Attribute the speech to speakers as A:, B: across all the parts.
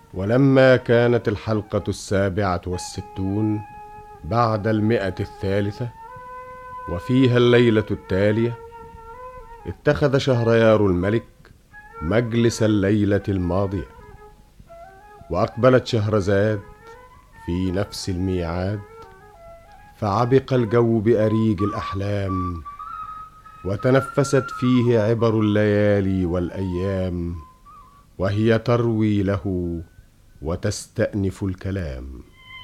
A: ولما كانت الحلقة 67 بعد 100 وفيها الليلة التالية، اتخذ شهريار الملك مجلس الليلة الماضية، وأقبلت شهرزاد في نفس الميعاد، فعبق الجو بأريج الأحلام، وتنفست فيه عبر الليالي والأيام، وهي تروي له وتستأنف الكلام.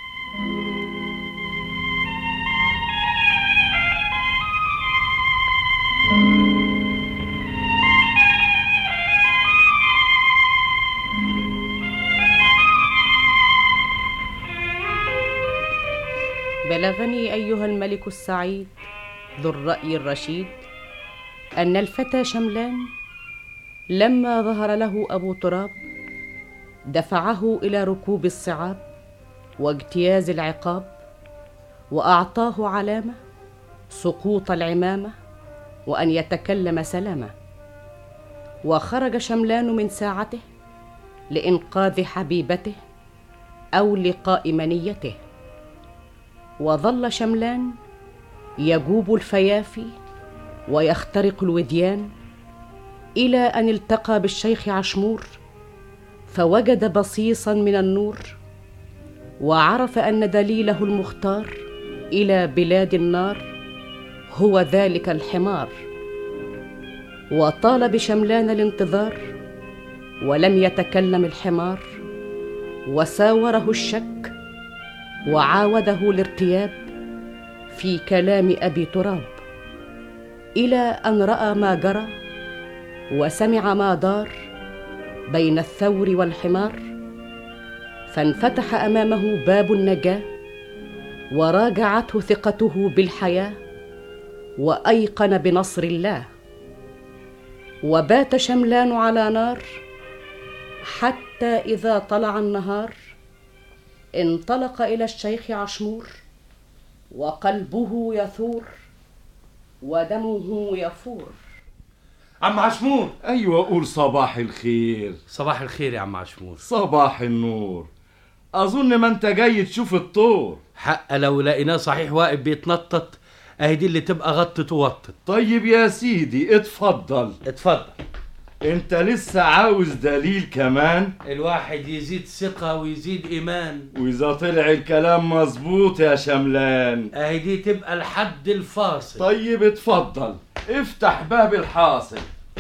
B: بلغني أيها الملك السعيد ذو الرأي الرشيد أن الفتى شملان لما ظهر له أبو تراب دفعه إلى ركوب الصعاب واجتياز العقاب، وأعطاه علامة سقوط العمامة وأن يتكلم سلامة. وخرج شملان من ساعته لإنقاذ حبيبته أو لقاء منيته، وظل شملان يجوب الفيافي ويخترق الوديان إلى أن التقى بالشيخ عشمور، فوجد بصيصا من النور، وعرف أن دليله المختار إلى بلاد النار هو ذلك الحمار. وطال بشملان الانتظار ولم يتكلم الحمار، وساوره الشك وعاوده الارتياب في كلام أبي تراب، إلى أن رأى ما جرى وسمع ما دار بين الثور والحمار، فانفتح أمامه باب النجاة، وراجعته ثقته بالحياة، وأيقن بنصر الله. وبات شملان على نار حتى إذا طلع النهار انطلق إلى الشيخ عشمور، وقلبه يثور ودمه يفور.
C: عم عشمور.
D: ايوه قول صباح الخير.
C: صباح الخير يا عم عشمور.
D: صباح النور. اظن ما انت جاي تشوف الطور.
C: حق لو لقيناه صحيح واقف بيتنطط اهي دي اللي تبقى غطت ووطت.
D: طيب يا سيدي اتفضل.
C: اتفضل.
D: انت لسه عاوز دليل كمان؟
C: الواحد يزيد ثقة ويزيد ايمان،
D: واذا طلع الكلام مظبوط يا شملان
C: اهي دي تبقى الحد الفاصل.
D: طيب اتفضل افتح باب الحاصل.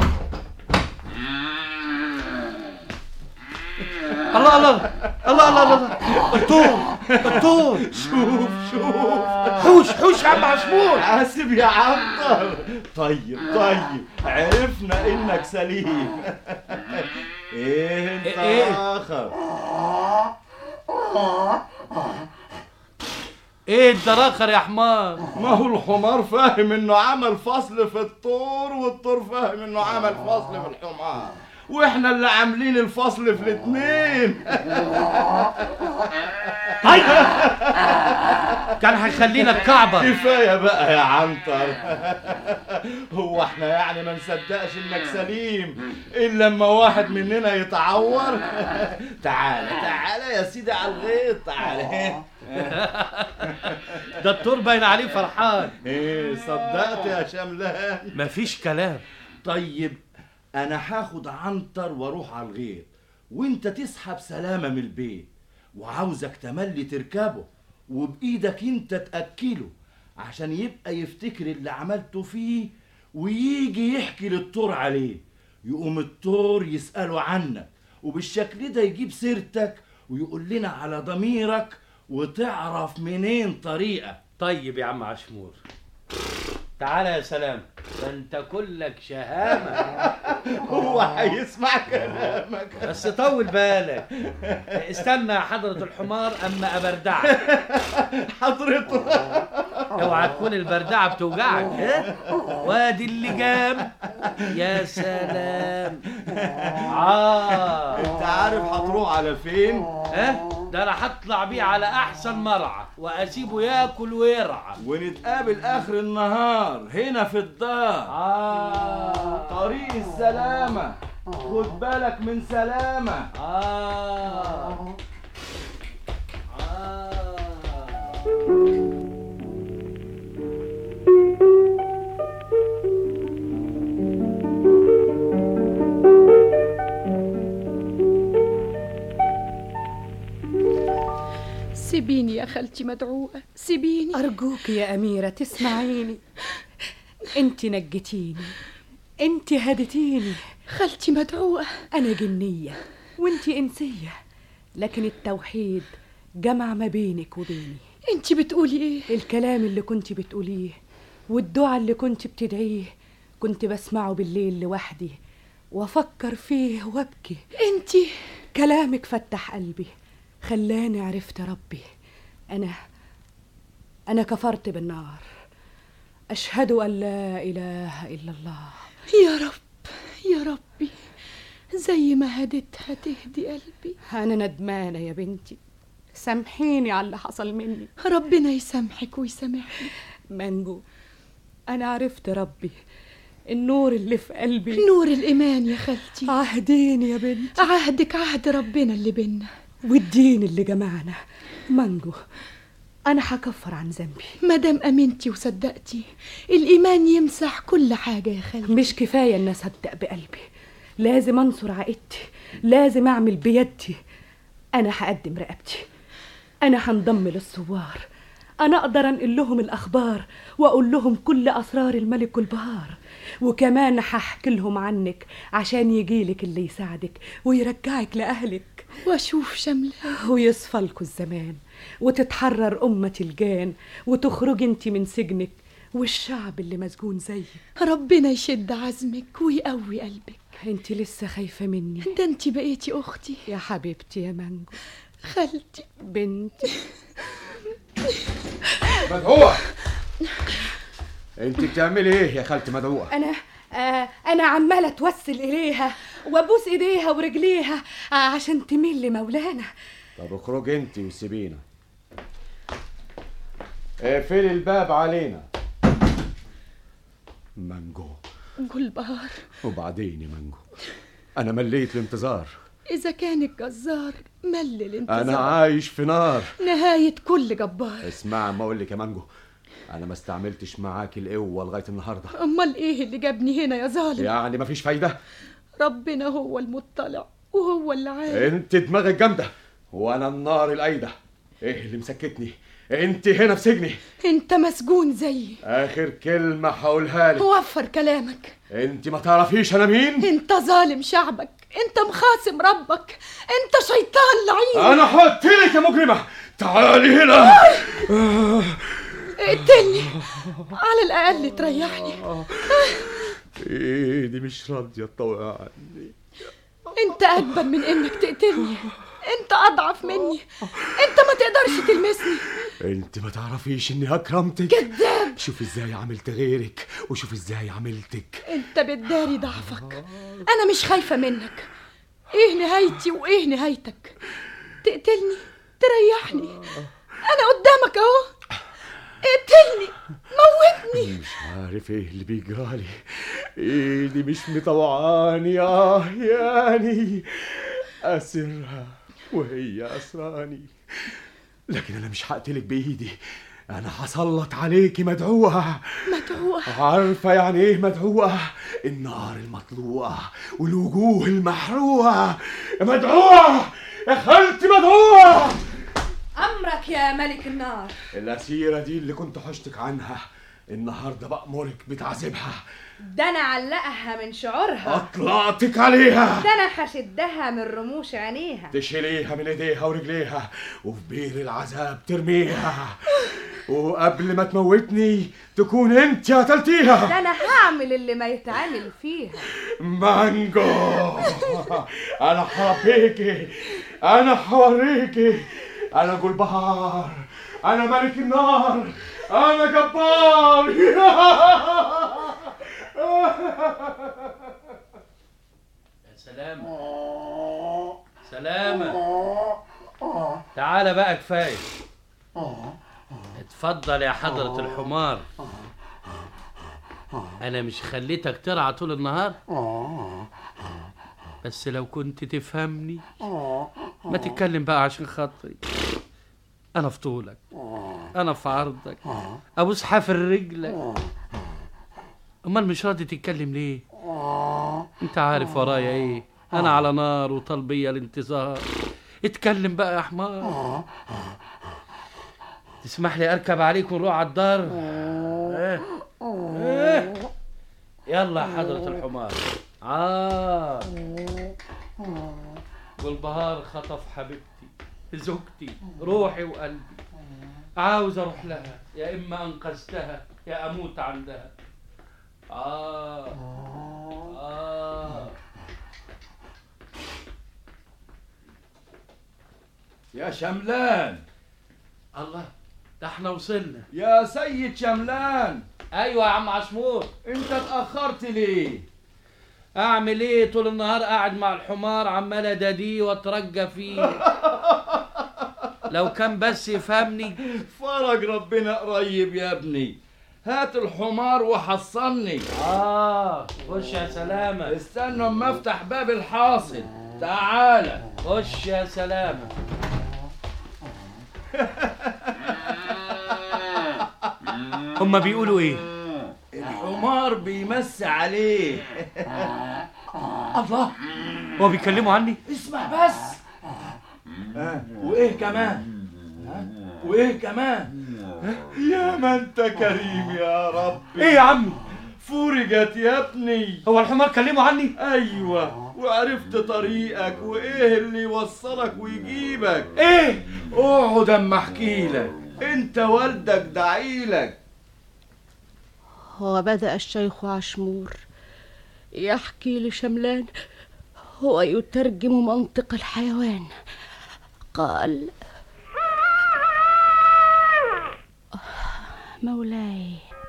C: الله الله الله الله الله، الطور.
D: شوف
C: حوش يا عم عشمور.
D: حاسب يا عنتر. طيب عرفنا انك سليم. ايه انت اخر؟
C: ايه انت راخر يا حمار؟
D: ما هو الحمار فاهم انه عمل فصل في الطور، والطور فاهم انه عمل فصل في الحمار، واحنا اللي عاملين الفصل في الاتنين.
C: كان هيخلينا الكعبة.
D: كفاية بقى يا عنتر. هو احنا يعني ما نصدقش انك سليم الا لما واحد مننا يتعور؟ تعالى يا سيدي على الغيط، تعالى.
C: ده الطور باين عليه فرحان.
D: ايه صدقت يا شملان؟
C: مفيش كلام.
D: طيب انا هاخد عنتر واروح على الغيط، وانت تسحب سلامة من البيت، وعاوزك تملي تركبه وبايدك انت تأكله عشان يبقى يفتكر اللي عملته فيه، ويجي يحكي للطور عليه، يقوم الطور يسأله عنك، وبالشكل ده يجيب سيرتك ويقول لنا على ضميرك، وتعرف منين طريقة.
C: طيب يا عم عشمور تعالى يا سلام، ده انت كلك شهامة.
D: هو هيسمع كلامك
C: بس طول بالك، استنى يا حضرة الحمار اما ابردعك.
D: حضرته
C: اوعى تكون البردعة بتوجعك. وادي اللجام. يا سلام.
D: انت عارف هتروح على فين؟
C: ده انا هطلع بيه على احسن مرعى واسيبه ياكل ويرعى،
D: ونتقابل اخر النهار هنا في الدار. طريق السلامة، خد بالك من سلامة.
E: سيبيني يا خالتي مدعوقة، سيبيني
F: أرجوك يا أميرة تسمعيني. انت نجتيني، انت هدتيني.
E: خالتي مدعوقة،
F: أنا جنية وانت إنسية، لكن التوحيد جمع ما بينك وبيني.
E: انت بتقولي ايه؟
F: الكلام اللي كنت بتقوليه والدعاء اللي كنت بتدعيه كنت بسمعه بالليل لوحدي وافكر فيه وابكي.
E: انت
F: كلامك فتح قلبي، خلاني عرفت ربي. انا كفرت بالنار، اشهد ان لا اله الا الله.
E: يا رب يا ربي، زي ما هديتها تهدي قلبي.
F: انا ندمانه يا بنتي، سامحيني على اللي حصل مني.
E: ربنا يسامحك ويسامحني.
F: مانجو، انا عرفت ربي، النور اللي في قلبي
E: نور الإيمان يا خالتي.
F: عهديني يا بنتي.
E: عهدك عهد ربنا اللي بينا
F: والدين اللي جمعنا. مانجو، أنا هكفر عن ذنبي.
E: مادام أمنتي وصدقتي، الإيمان يمسح كل حاجة يا خالتي.
F: مش كفاية الناس هتصدق بقلبي، لازم أنصر عائلتي، لازم أعمل بيدي. أنا هقدم رقبتي، أنا هنضم للثوار، أنا أقدر أنقل لهم الأخبار وأقول لهم كل أسرار الملك والبهار، وكمان هحكي لهم عنك عشان يجيلك اللي يساعدك ويرجعك لأهلك،
E: وأشوف شملة
F: ويصفى لكوا الزمان وتتحرر أمة الجان وتخرجي انت من سجنك والشعب اللي مسجون زيك.
E: ربنا يشد عزمك ويقوي قلبك.
F: انت لسه خايفة مني؟
E: ده انت بقيتي أختي
F: يا حبيبتي يا مانجو،
E: خالتي
F: بنتي.
G: مدعوة، انت بتعملي ايه يا خالتي مدعوة؟
F: انا عماله اتوسل اليها وابوس ايديها ورجليها عشان تميل لمولانا.
G: طب اخرجي انت وسيبينا، اقفلي الباب علينا. مانجو
E: جلبهار،
G: وبعدين يا مانجو انا مليت الانتظار.
E: إذا كان الجزار مل الانتظار،
G: انا عايش في نار،
E: نهاية كل جبار.
G: اسمع ما اقول لك يا مانجو، انا ما استعملتش معاك القوه لغايه النهارده.
E: امال ايه اللي جابني هنا يا ظالم؟
G: يعني مفيش فايده؟
E: ربنا هو المطلع وهو اللي عارف.
G: انت دماغك جامده وانا النار الايده. ايه اللي مسكتني؟ انت هنا في سجني،
E: انت مسجون زيي.
G: اخر كلمه هقولها لك،
E: وفر كلامك.
G: انت ما تعرفيش انا مين.
E: انت ظالم شعبك، انت مخاصم ربك، انت شيطان لعين.
G: انا هقتلك يا مجرمه، تعالي هنا.
E: اقتلني على الاقل تريحني.
G: ايدي مش راضيه تطوعني.
E: انت اجبن من انك تقتلني، انت اضعف مني، انت ما تقدرش تلمسني.
G: انت ما تعرفيش اني اكرمتك.
E: كذاب.
G: شوف ازاي عملت غيرك وشوف ازاي عملتك.
E: انت بتداري ضعفك، انا مش خايفه منك. ايه نهايتي وايه نهايتك؟ تقتلني تريحني، انا قدامك اهو. اقتلني موتني.
G: مش عارف ايه اللي بيجرالي، ايدي مش مطوعاني. يعني اسرها وهي اسراني، لكن انا مش هقتلك بايدي، انا هسلط عليكي مدعوة.
E: مدعوة؟
G: عارفة يعني ايه مدعوة؟ النار المطلوعة والوجوه المحروقة. مدعوة يا خالتي، مدعوة.
F: أمرك يا ملك النار.
G: الأسيرة دي اللي كنت حشتك عنها النهاردة بأمرك بتعذبها.
F: ده أنا علقها من شعورها،
G: أطلعتك عليها،
F: ده أنا هشدها من رموش عينيها،
G: تشيليها من ايديها ورجليها وفي بير العذاب ترميها، وقبل ما تموتني تكون انت قتلتيها.
F: ده أنا هعمل اللي ما يتعمل فيها.
G: مانجو، أنا هربيكي، أنا هوريكي، أنا جلبهار، أنا ملك النار، أنا جبار.
C: يا سلامة سلامة، تعالى بقى كفاية. اتفضل يا حضرة الحمار. أنا مش خليتك ترعى طول النهار؟ بس لو كنت تفهمني ما تتكلم بقى عشان خاطري. أنا في طولك، أنا في عرضك، أبوس حافر رجلك. أمال مش راضي تتكلم ليه؟ أنت عارف ورايا إيه؟ أنا على نار وطالبية الانتظار. اتكلم بقى يا حمار. تسمح لي اركب عليك ونروح على الدار؟ يلا يا حضرة الحمار. والبهار خطف حبيبتي زوجتي روحي وقلبي، عاوز اروح لها، يا اما انقذتها يا اموت عندها.
D: يا شملان.
C: الله، ده احنا وصلنا.
D: يا سيد شملان.
C: ايوه يا عم عشمور.
D: انت اتأخرت ليه؟
C: اعمل ايه؟ طول النهار قاعد مع الحمار عمال اداديه واترجى فيه. لو كان بس يفهمني.
D: فرج ربنا قريب يا ابني. هات الحمار وحصلني.
C: خش يا سلامة.
D: استنى اما افتح باب الحاصل. تعالى
C: خش يا سلامة. هما بيقولوا ايه؟
D: الحمار بيمس عليه.
C: الله، هو بيكلموا عني؟
D: اسمع بس. وايه كمان؟ وايه كمان؟ يا ما انت كريم يا ربي.
C: ايه يا عمي؟
D: فرجت يا ابني.
C: هو الحمار كلموا عني؟
D: ايوه، وعرفت طريقك وايه اللي يوصلك ويجيبك.
C: ايه؟
D: اقعد اما احكي لك. انت والدك دعيلك.
B: وبدأ الشيخ عشمور يحكي لشملان ويترجم منطق الحيوان. قال: مولاي،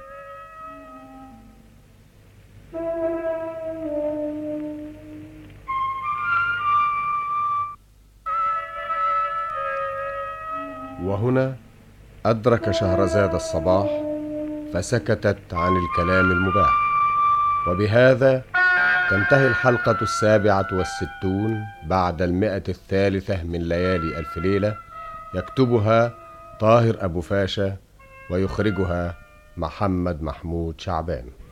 A: وهنا أدرك شهرزاد الصباح فسكتت عن الكلام المباح. وبهذا تنتهي الحلقة 67 بعد 103 من ليالي ألف ليلة. يكتبها طاهر أبو فاشا ويخرجها محمد محمود شعبان.